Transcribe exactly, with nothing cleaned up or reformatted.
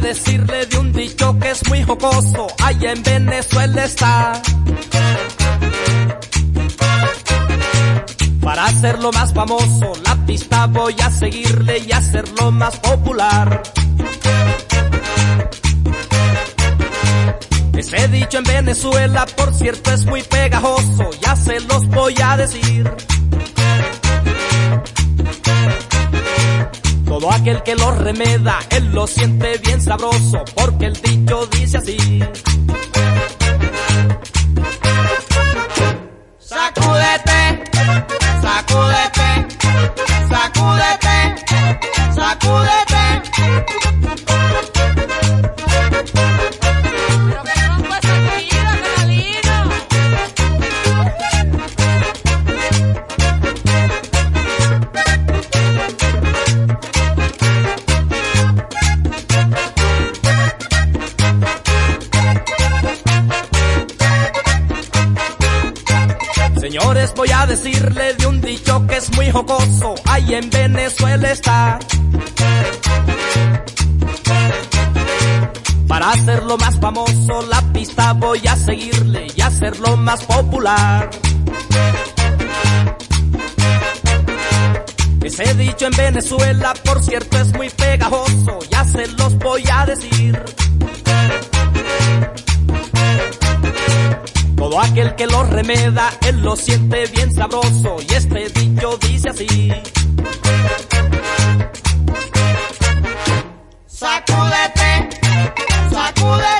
decirle de un dicho que es muy jocoso, allá en Venezuela está. Para hacerlo más famoso, la pista voy a seguirle y hacerlo más popular. Ese dicho en Venezuela, por cierto, es muy pegajoso, ya se los voy a decir. Todo aquel que lo remeda, él lo siente bien sabroso, porque el dicho dice así. Sacúdete, sacúdete, sacúdete, sacúdete. Pero que rompa esa vida, Carolina. Señores, voy a decirle de un dicho que es muy jocoso, ahí en Venezuela está. Para hacerlo más famoso, la pista voy a seguirle y hacerlo más popular. Ese dicho en Venezuela, por cierto, es muy pegajoso, ya se los voy a decir. Todo aquel que lo remeda, él lo siente bien sabroso, y este dicho dice así. Sacúdete, sacúdete.